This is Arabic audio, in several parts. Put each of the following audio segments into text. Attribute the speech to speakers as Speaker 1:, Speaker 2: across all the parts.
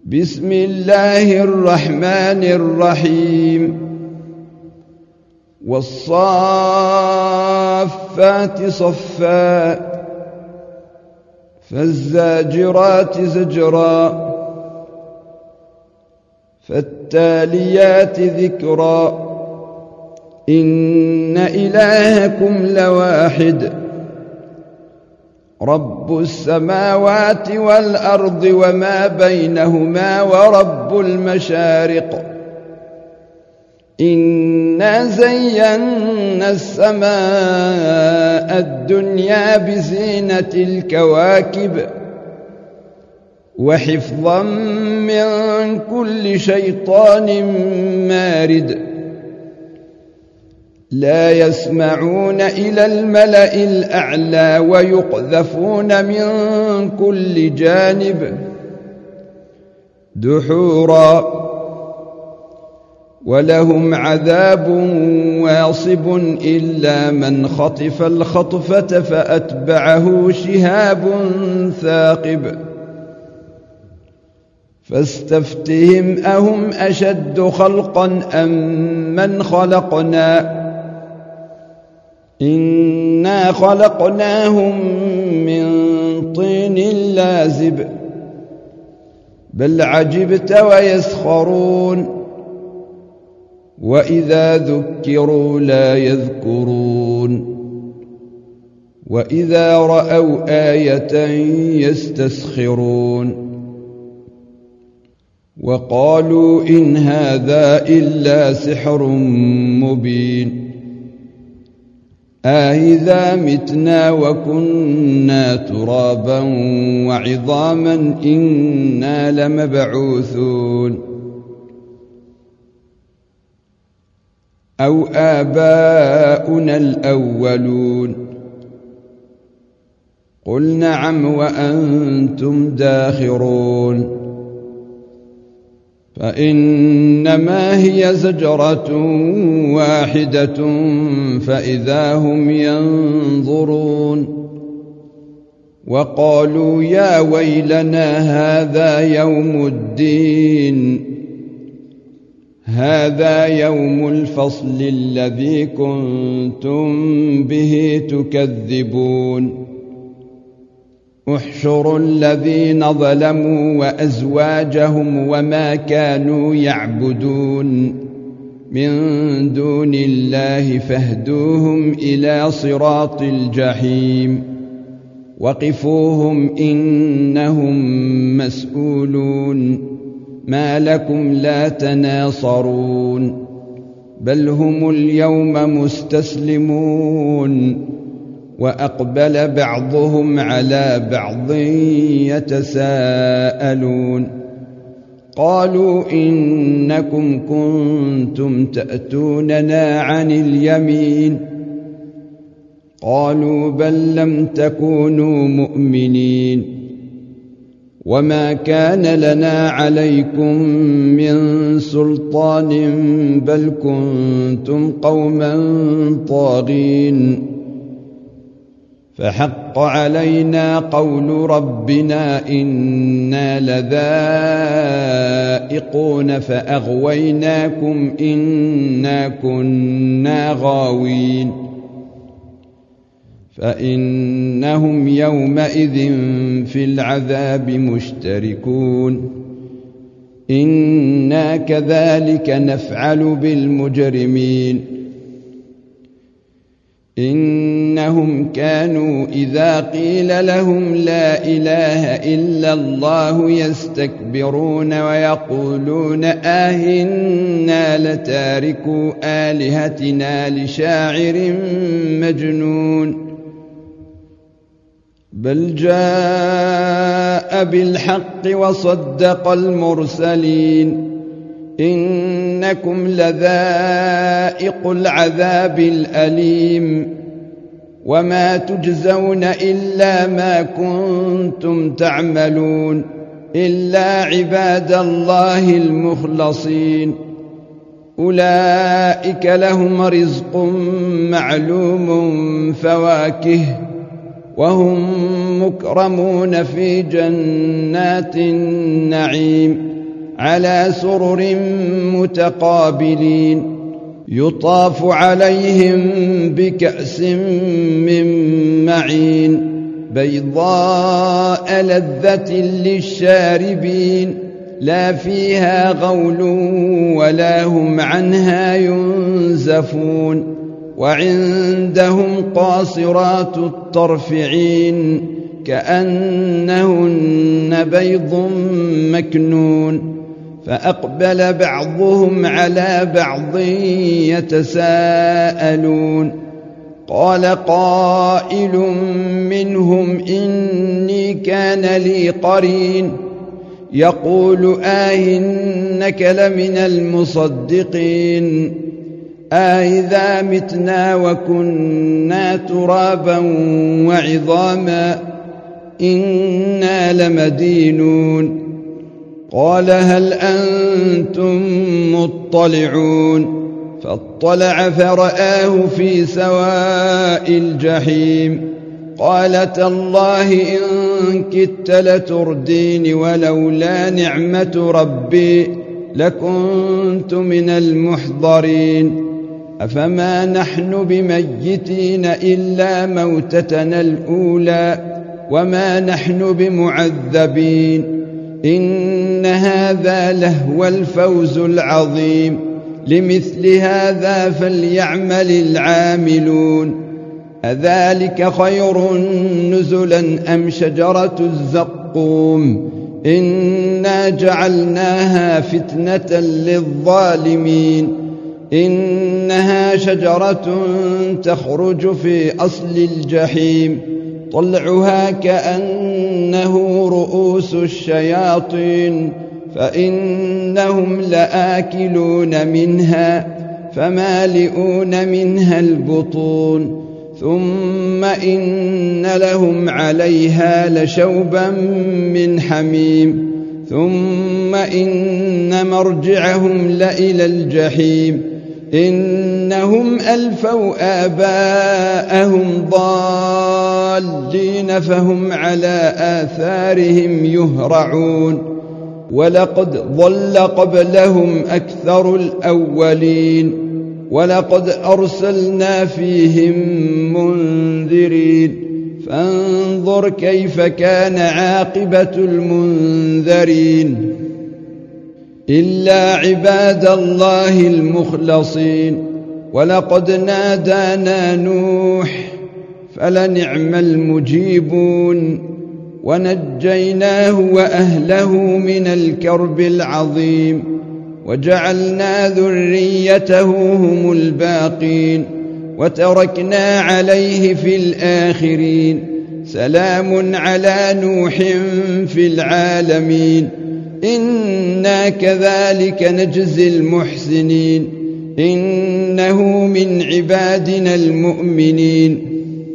Speaker 1: بسم الله الرحمن الرحيم والصافات صفا فالزاجرات زجرا فالتاليات ذكرا إن إلهكم لواحد رب السماوات والأرض وما بينهما ورب المشارق إنا زينا السماء الدنيا بزينة الكواكب وحفظا من كل شيطان مارد لا يسمعون إلى الملأ الأعلى ويقذفون من كل جانب دحورا ولهم عذاب واصب إلا من خطف الخطفة فأتبعه شهاب ثاقب فاستفتهم أهم أشد خلقا أم من خلقنا إنا خلقناهم من طين لازب بل عجبت ويسخرون وإذا ذكروا لا يذكرون وإذا رأوا آية يستسخرون وقالوا إن هذا إلا سحر مبين أإذا متنا وكنا ترابا وعظاما إنا لمبعوثون أو آباؤنا الأولون قل نعم وأنتم داخرون فإنما هي زجرة واحدة فإذا هم ينظرون وقالوا يا ويلنا هذا يوم الدين هذا يوم الفصل الذي كنتم به تكذبون احشروا الذين ظلموا وأزواجهم وما كانوا يعبدون من دون الله فاهدوهم إلى صراط الجحيم وقفوهم إنهم مسؤولون ما لكم لا تناصرون بل هم اليوم مستسلمون وأقبل بعضهم على بعض يتساءلون قالوا إنكم كنتم تأتوننا عن اليمين قالوا بل لم تكونوا مؤمنين وما كان لنا عليكم من سلطان بل كنتم قوما طاغين فحق علينا قول ربنا إنا لذائقون فأغويناكم إنا كنا غاوين فإنهم يومئذ في العذاب مشتركون إنا كذلك نفعل بالمجرمين إنهم كانوا إذا قيل لهم لا إله إلا الله يستكبرون ويقولون آهنا لتاركوا آلهتنا لشاعر مجنون بل جاء بالحق وصدق المرسلين إنكم لذائق العذاب الأليم وما تجزون إلا ما كنتم تعملون إلا عباد الله المخلصين أولئك لهم رزق معلوم فواكه وهم مكرمون في جنات النعيم على سرر متقابلين يطاف عليهم بكأس من معين بيضاء لذة للشاربين لا فيها غول ولا هم عنها ينزفون وعندهم قاصرات الطرف عين كأنهن بيض مكنون فأقبل بعضهم على بعض يتساءلون قال قائل منهم إني كان لي قرين يقول إنك لمن المصدقين إذا متنا وكنا ترابا وعظاما إنا لمدينون قال هل أنتم مطلعون فاطلع فرآه في سواء الجحيم قال تالله إن كدت لتردين ولولا نعمة ربي لكنت من المحضرين أفما نحن بميتين إلا موتتنا الأولى وما نحن بمعذبين إن هذا لهو الفوز العظيم لمثل هذا فليعمل العاملون أذلك خير نزلا أم شجرة الزقوم إنا جعلناها فتنة للظالمين إنها شجرة تخرج في أصل الجحيم طلعها كأنه رؤوس الشياطين فإنهم لآكلون منها فمالئون منها البطون ثم إن لهم عليها لشوبا من حميم ثم إن مرجعهم لإلى الجحيم إنهم ألفوا آباءهم ضالين فهم على آثارهم يهرعون ولقد ضل قبلهم أكثر الأولين ولقد أرسلنا فيهم منذرين فانظر كيف كان عاقبة المنذرين إلا عباد الله المخلصين ولقد نادانا نوح فلنعم المجيبون ونجيناه وأهله من الكرب العظيم وجعلنا ذريته هم الباقين وتركنا عليه في الآخرين سلام على نوح في العالمين إنا كذلك نجزي المحسنين إنه من عبادنا المؤمنين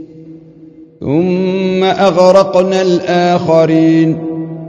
Speaker 1: ثم أغرقنا الآخرين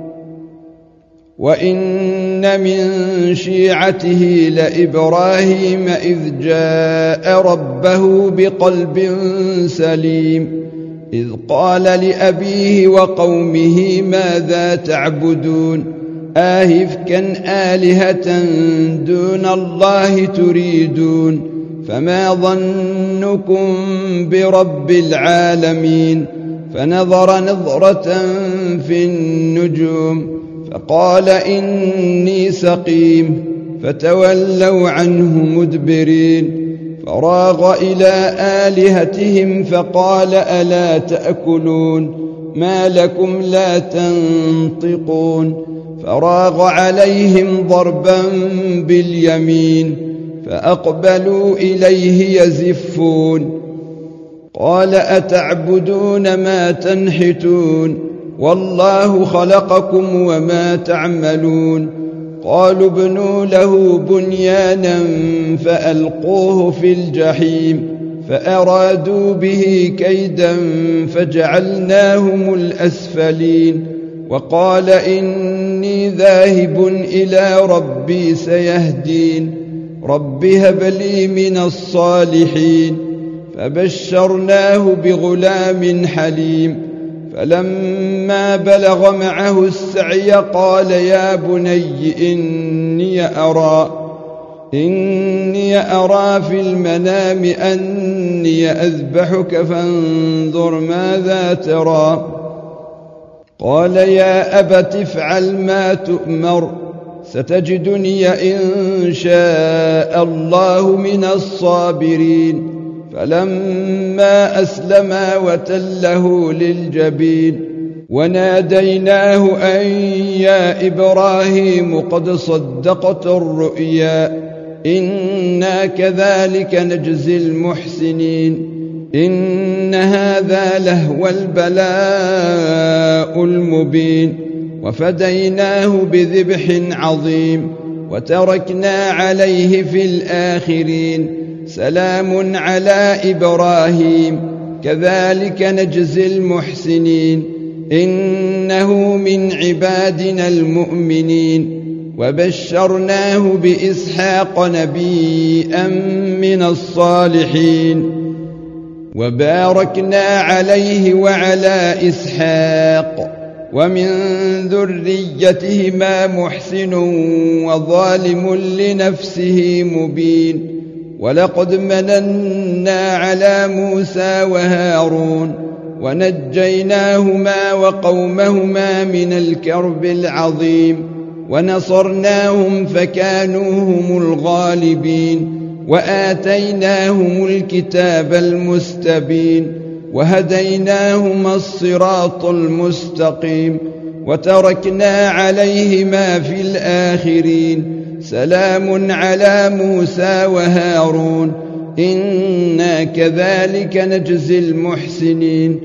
Speaker 1: وإن من شيعته لإبراهيم إذ جاء ربه بقلب سليم إذ قال لأبيه وقومه ماذا تعبدون آئفكا آلهة دون الله تريدون فما ظنكم برب العالمين فنظر نظرة في النجوم فقال إني سقيم فتولوا عنه مدبرين فراغ إلى آلهتهم فقال ألا تأكلون ما لكم لا تنطقون فراغ عليهم ضربا باليمين فأقبلوا إليه يزفون قال أتعبدون ما تنحتون والله خلقكم وما تعملون قالوا ابنوا له بنيانا فألقوه في الجحيم فأرادوا به كيدا فجعلناهم الأسفلين وقال إني ذاهب إلى ربي سيهدين رب هب لي من الصالحين فبشرناه بغلام حليم. فلما بلغ معه السعي قال يا بني إني أرى في المنام أني أذبحك فانظر ماذا ترى. قال يا أبت افعل ما تؤمر ستجدني إن شاء الله من الصابرين. فلما أسلما وتله للجبين وناديناه أن يا إبراهيم قد صدقت الرؤيا إنا كذلك نجزي المحسنين إن هذا لهو البلاء المبين. وفديناه بذبح عظيم وتركنا عليه في الآخرين سلام على إبراهيم كذلك نجزي المحسنين إنه من عبادنا المؤمنين. وبشرناه بإسحاق نبيا من الصالحين وباركنا عليه وعلى إسحاق ومن ذريتهما محسن وظالم لنفسه مبين. ولقد مننا على موسى وهارون ونجيناهما وقومهما من الكرب العظيم ونصرناهم فكانوا هم الغالبين وآتيناهم الكتاب المستبين وهديناهما الصراط المستقيم وتركنا عليهما في الآخرين سلام على موسى وهارون إنا كذلك نجزي المحسنين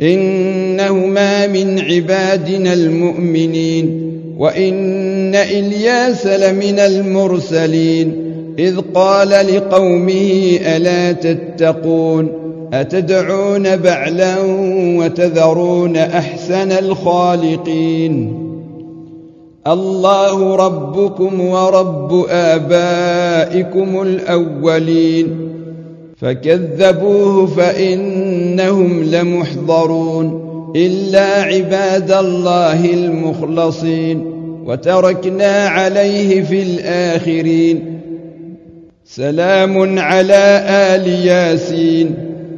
Speaker 1: إنهما من عبادنا المؤمنين. وإن إلياس لمن المرسلين إذ قال لقومه ألا تتقون أتدعون بعلا وتذرون أحسن الخالقين الله ربكم ورب آبائكم الأولين. فكذبوه فإنهم لمحضرون إلا عباد الله المخلصين وتركنا عليه في الآخرين سلام على آل ياسين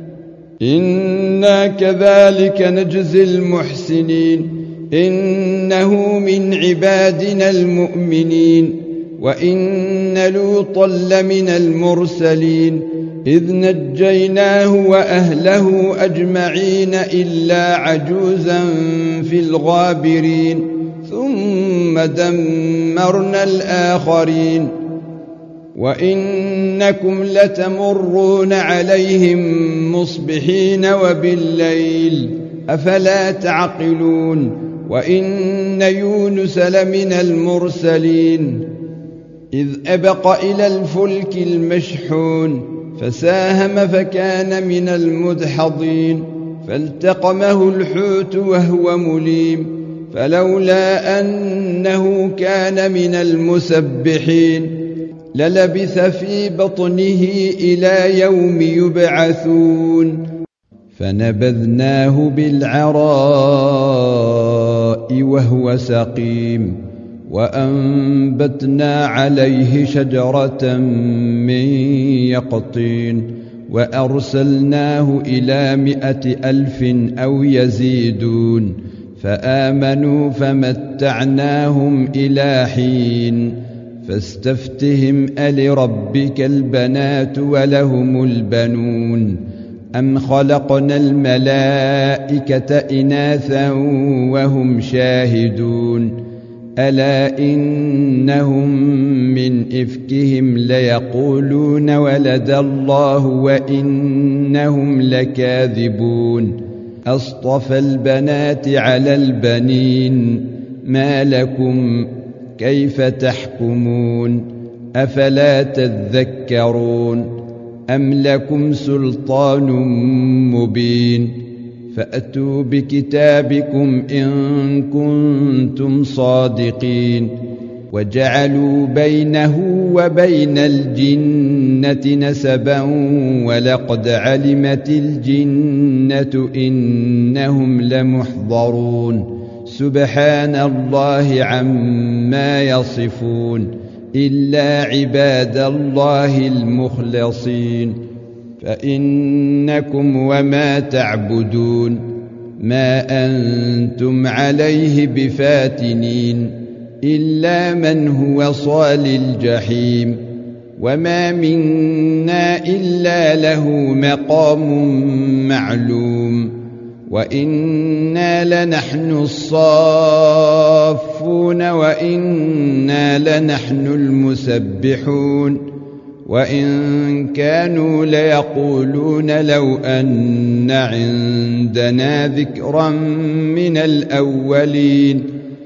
Speaker 1: إنا كذلك نجزي المحسنين إنه من عبادنا المؤمنين. وإن لوطا لمن المرسلين إذ نجيناه وأهله أجمعين إلا عجوزا في الغابرين ثم دمرنا الآخرين. وإنكم لتمرون عليهم مصبحين وبالليل أفلا تعقلون. وإن يونس لمن المرسلين إذ أبق إلى الفلك المشحون فساهم فكان من المدحضين فالتقمه الحوت وهو مليم فلولا أنه كان من المسبحين للبث في بطنه إلى يوم يبعثون. فنبذناه بالعراء وهو سقيم وأنبتنا عليه شجرة من يقطين وأرسلناه إلى 100,000 أو يزيدون فآمنوا فمتعناهم إلى حين. فاستفتهم ألربك البنات ولهم البنون أم خلقنا الملائكة إناثا وهم شاهدون ألا إنهم من إفكهم ليقولون ولد الله وإنهم لكاذبون أصطفى البنات على البنين ما لكم كيف تحكمون أفلا تذكرون أم لكم سلطان مبين فأتوا بكتابكم إن كنتم صادقين وجعلوا بينه وبين الجنة نسبا ولقد علمت الجنة إنهم لمحضرون سبحان الله عما يصفون إلا عباد الله المخلصين فإنكم وما تعبدون ما أنتم عليه بفاتنين إلا من هو صال الجحيم وما منا إلا له مقام معلوم وإنا لنحن الصافون وإنا لنحن المسبحون وإن كانوا ليقولون لو أن عندنا ذكرا من الأولين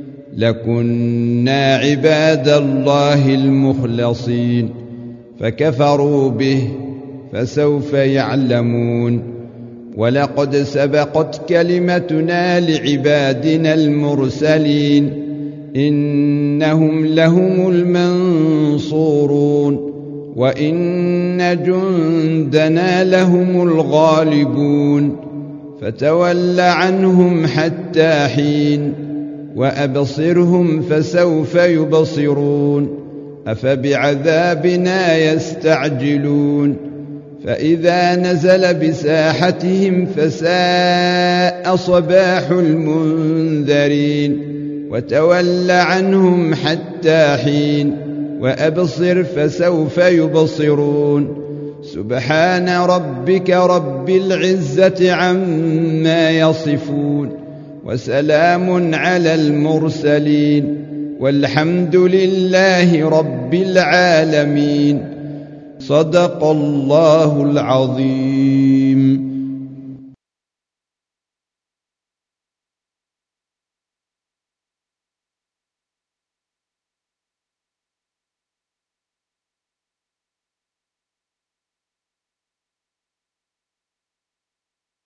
Speaker 1: لكنا عباد الله المخلصين فكفروا به فسوف يعلمون ولقد سبقت كلمتنا لعبادنا المرسلين إنهم لهم المنصورون وإن جندنا لهم الغالبون فتول عنهم حتى حين وأبصرهم فسوف يبصرون أفبعذابنا يستعجلون فإذا نزل بساحتهم فساء صباح المنذرين وتول عنهم حتى حين وأبصر فسوف يبصرون سبحان ربك رب العزة عما يصفون وسلام على المرسلين والحمد لله رب العالمين صدق الله العظيم.